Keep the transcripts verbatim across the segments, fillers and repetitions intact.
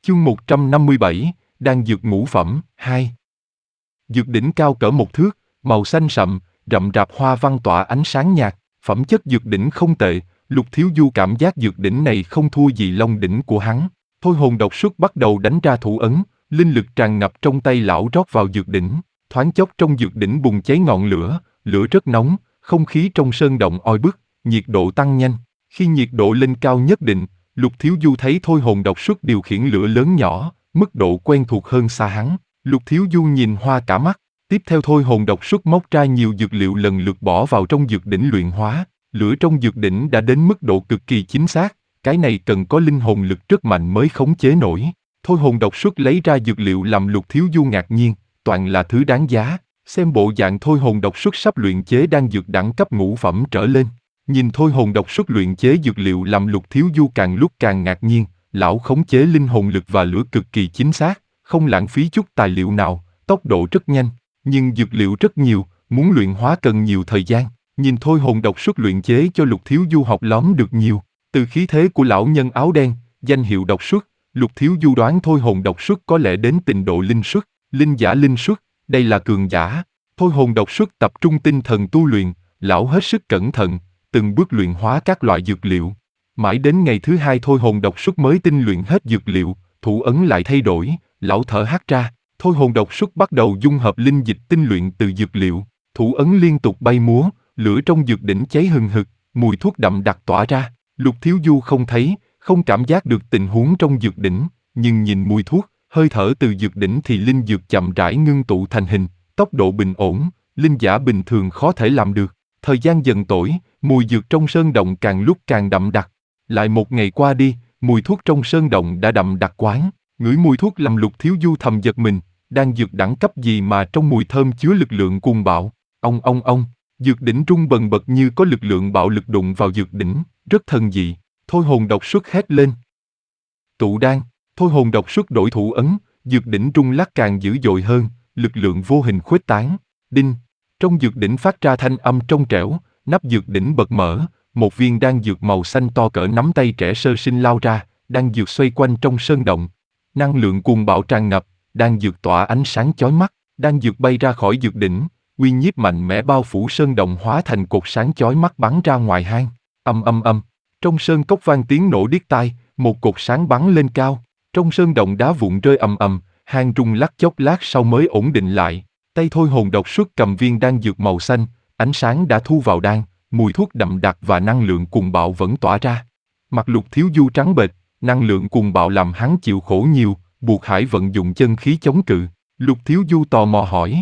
Chương một trăm năm mươi bảy, đan dược ngũ phẩm, hai. Dược đỉnh cao cỡ một thước, màu xanh sậm, rậm rạp hoa văn tỏa ánh sáng nhạt, phẩm chất dược đỉnh không tệ, Lục Thiếu Du cảm giác dược đỉnh này không thua gì long đỉnh của hắn. Thôi hồn độc xuất bắt đầu đánh ra thủ ấn, linh lực tràn ngập trong tay lão rót vào dược đỉnh, thoáng chốc trong dược đỉnh bùng cháy ngọn lửa, lửa rất nóng, không khí trong sơn động oi bức, nhiệt độ tăng nhanh. Khi nhiệt độ lên cao nhất định, Lục Thiếu Du thấy thôi hồn độc xuất điều khiển lửa lớn nhỏ, mức độ quen thuộc hơn xa hắn. Lục Thiếu Du nhìn hoa cả mắt, tiếp theo thôi hồn độc xuất móc ra nhiều dược liệu lần lượt bỏ vào trong dược đỉnh luyện hóa. Lửa trong dược đỉnh đã đến mức độ cực kỳ chính xác, cái này cần có linh hồn lực rất mạnh mới khống chế nổi. Thôi hồn độc xuất lấy ra dược liệu làm Lục Thiếu Du ngạc nhiên, toàn là thứ đáng giá. Xem bộ dạng thôi hồn độc xuất sắp luyện chế đan dược đẳng cấp ngũ phẩm trở lên. Nhìn thôi hồn độc xuất luyện chế dược liệu làm Lục Thiếu Du càng lúc càng ngạc nhiên, lão khống chế linh hồn lực và lửa cực kỳ chính xác, không lãng phí chút tài liệu nào, tốc độ rất nhanh, nhưng dược liệu rất nhiều, muốn luyện hóa cần nhiều thời gian. Nhìn thôi hồn độc xuất luyện chế cho Lục Thiếu Du học lóm được nhiều, từ khí thế của lão nhân áo đen, danh hiệu độc xuất, Lục Thiếu Du đoán thôi hồn độc xuất có lẽ đến trình độ linh xuất, linh giả linh xuất, đây là cường giả. Thôi hồn độc xuất tập trung tinh thần tu luyện, lão hết sức cẩn thận, từng bước luyện hóa các loại dược liệu. Mãi đến ngày thứ hai thôi hồn độc xuất mới tinh luyện hết dược liệu, thủ ấn lại thay đổi, lão thở hắt ra, thôi hồn độc xuất bắt đầu dung hợp linh dịch tinh luyện từ dược liệu, thủ ấn liên tục bay múa, lửa trong dược đỉnh cháy hừng hực, mùi thuốc đậm đặc tỏa ra. Lục Thiếu Du không thấy, không cảm giác được tình huống trong dược đỉnh, nhưng nhìn mùi thuốc, hơi thở từ dược đỉnh thì linh dược chậm rãi ngưng tụ thành hình, tốc độ bình ổn, linh giả bình thường khó thể làm được. Thời gian dần trôi, mùi dược trong sơn động càng lúc càng đậm đặc. Lại một ngày qua đi, mùi thuốc trong sơn động đã đậm đặc quán. Ngửi mùi thuốc làm Lục Thiếu Du thầm giật mình, đang dược đẳng cấp gì mà trong mùi thơm chứa lực lượng cuồng bạo. Ông ông ông, dược đỉnh rung bần bật như có lực lượng bạo lực đụng vào dược đỉnh, rất thần dị. Thôi hồn độc xuất hét lên. Tụ đan, thôi hồn độc xuất đổi thủ ấn, dược đỉnh rung lắc càng dữ dội hơn, lực lượng vô hình khuếch tán. Đinh, trong dược đỉnh phát ra thanh âm trong trẻo, nắp dược đỉnh bật mở, một viên đan dược màu xanh to cỡ nắm tay trẻ sơ sinh lao ra, đan dược xoay quanh trong sơn động. Năng lượng cuồng bạo tràn ngập, đan dược tỏa ánh sáng chói mắt, đan dược bay ra khỏi dược đỉnh, uy nhiếp mạnh mẽ bao phủ sơn động hóa thành cột sáng chói mắt bắn ra ngoài hang. Âm âm âm, trong sơn cốc vang tiếng nổ điếc tai, một cột sáng bắn lên cao, trong sơn động đá vụn rơi ầm ầm, hang rung lắc chốc lát sau mới ổn định lại. Tay thôi hồn độc xuất cầm viên đan dược màu xanh, ánh sáng đã thu vào đan, mùi thuốc đậm đặc và năng lượng cuồng bạo vẫn tỏa ra. Mặt Lục Thiếu Du trắng bệch, năng lượng cuồng bạo làm hắn chịu khổ nhiều, buộc Hải vận dụng chân khí chống cự. Lục Thiếu Du tò mò hỏi.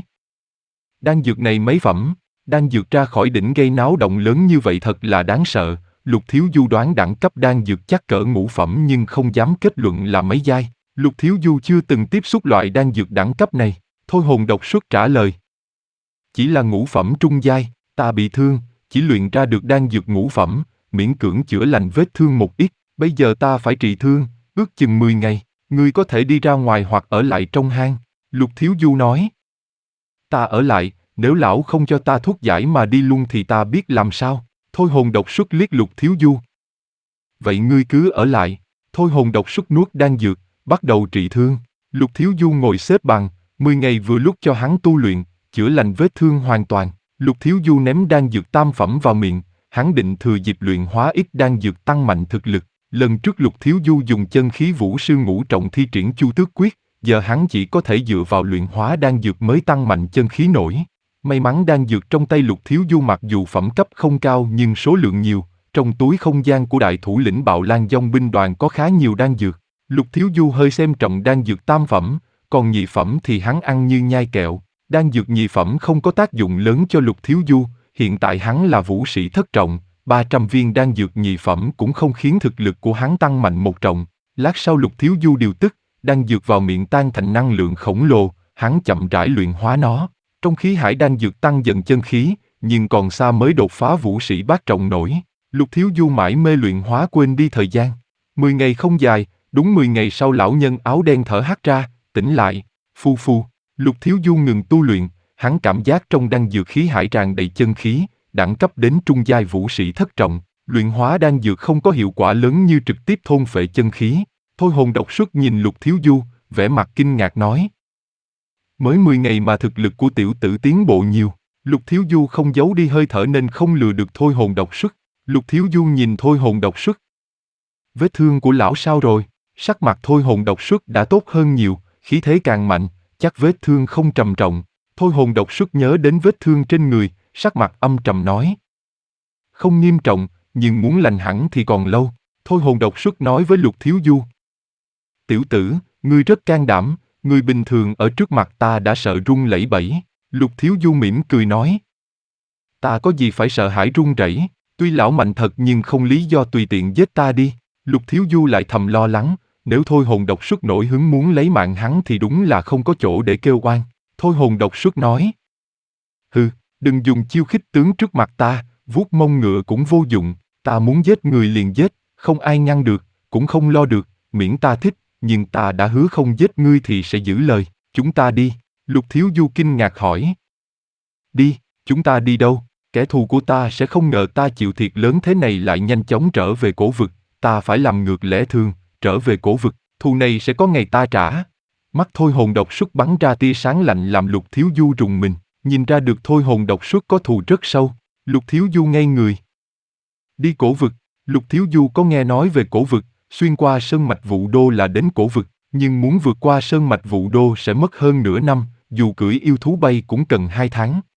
Đan dược này mấy phẩm? Đan dược ra khỏi đỉnh gây náo động lớn như vậy thật là đáng sợ. Lục Thiếu Du đoán đẳng cấp đan dược chắc cỡ ngũ phẩm nhưng không dám kết luận là mấy giai. Lục Thiếu Du chưa từng tiếp xúc loại đan dược đẳng cấp này. Thôi hồn độc xuất trả lời. Chỉ là ngũ phẩm trung giai, ta bị thương, chỉ luyện ra được đan dược ngũ phẩm, miễn cưỡng chữa lành vết thương một ít, bây giờ ta phải trị thương, ước chừng mười ngày, ngươi có thể đi ra ngoài hoặc ở lại trong hang. Lục Thiếu Du nói. Ta ở lại, nếu lão không cho ta thuốc giải mà đi luôn thì ta biết làm sao. Thôi hồn độc xuất liếc Lục Thiếu Du. Vậy ngươi cứ ở lại. Thôi hồn độc xuất nuốt đan dược, bắt đầu trị thương. Lục Thiếu Du ngồi xếp bằng, mười ngày vừa lúc cho hắn tu luyện, chữa lành vết thương hoàn toàn. Lục Thiếu Du ném đan dược tam phẩm vào miệng, hắn định thừa dịp luyện hóa ít đan dược tăng mạnh thực lực. Lần trước Lục Thiếu Du dùng chân khí vũ sư ngũ trọng thi triển Chu Tước Quyết, giờ hắn chỉ có thể dựa vào luyện hóa đan dược mới tăng mạnh chân khí nổi. May mắn đan dược trong tay Lục Thiếu Du mặc dù phẩm cấp không cao nhưng số lượng nhiều, trong túi không gian của đại thủ lĩnh Bạo Lan Dông binh đoàn có khá nhiều đan dược. Lục Thiếu Du hơi xem trọng đan dược tam phẩm, còn nhị phẩm thì hắn ăn như nhai kẹo. Đan dược nhị phẩm không có tác dụng lớn cho Lục Thiếu Du, hiện tại hắn là vũ sĩ thất trọng, ba trăm viên đan dược nhị phẩm cũng không khiến thực lực của hắn tăng mạnh một trọng. Lát sau Lục Thiếu Du điều tức, đan dược vào miệng tan thành năng lượng khổng lồ, hắn chậm rãi luyện hóa nó. Trong khí hải đan dược tăng dần chân khí, nhưng còn xa mới đột phá vũ sĩ bát trọng nổi. Lục Thiếu Du mãi mê luyện hóa quên đi thời gian. Mười ngày không dài, đúng mười ngày sau lão nhân áo đen thở hắt ra, tỉnh lại, phu phu. Lục Thiếu Du ngừng tu luyện, hắn cảm giác trong đan dược khí hải tràn đầy chân khí, đẳng cấp đến trung giai vũ sĩ thất trọng. Luyện hóa đan dược không có hiệu quả lớn như trực tiếp thôn phệ chân khí. Thôi hồn độc xuất nhìn Lục Thiếu Du, vẻ mặt kinh ngạc nói. Mới mười ngày mà thực lực của tiểu tử tiến bộ nhiều. Lục Thiếu Du không giấu đi hơi thở nên không lừa được thôi hồn độc xuất. Lục Thiếu Du nhìn thôi hồn độc xuất. Vết thương của lão sao rồi? Sắc mặt thôi hồn độc xuất đã tốt hơn nhiều, khí thế càng mạnh, chắc vết thương không trầm trọng. Thôi hồn độc xuất nhớ đến vết thương trên người, sắc mặt âm trầm nói. Không nghiêm trọng, nhưng muốn lành hẳn thì còn lâu. Thôi hồn độc xuất nói với Lục Thiếu Du. Tiểu tử, ngươi rất can đảm, người bình thường ở trước mặt ta đã sợ run lẩy bẩy. Lục Thiếu Du mỉm cười nói. Ta có gì phải sợ hãi run rẩy, tuy lão mạnh thật nhưng không lý do tùy tiện giết ta đi. Lục Thiếu Du lại thầm lo lắng, nếu thôi hồn độc xuất nổi hứng muốn lấy mạng hắn thì đúng là không có chỗ để kêu oan. Thôi hồn độc xuất nói. Hừ, đừng dùng chiêu khích tướng trước mặt ta, vuốt mông ngựa cũng vô dụng, ta muốn giết người liền giết, không ai ngăn được, cũng không lo được, miễn ta thích, nhưng ta đã hứa không giết ngươi thì sẽ giữ lời, chúng ta đi. Lục Thiếu Du kinh ngạc hỏi. Đi, chúng ta đi đâu? Kẻ thù của ta sẽ không ngờ ta chịu thiệt lớn thế này lại nhanh chóng trở về cổ vực, ta phải làm ngược lẽ thường, trở về cổ vực, thù này sẽ có ngày ta trả. Mắt thôi hồn độc xuất bắn ra tia sáng lạnh làm Lục Thiếu Du rùng mình, nhìn ra được thôi hồn độc xuất có thù rất sâu. Lục Thiếu Du ngây người. Đi cổ vực, Lục Thiếu Du có nghe nói về cổ vực, xuyên qua sơn mạch Vũ Đô là đến cổ vực, nhưng muốn vượt qua sơn mạch Vũ Đô sẽ mất hơn nửa năm, dù cưỡi yêu thú bay cũng cần hai tháng.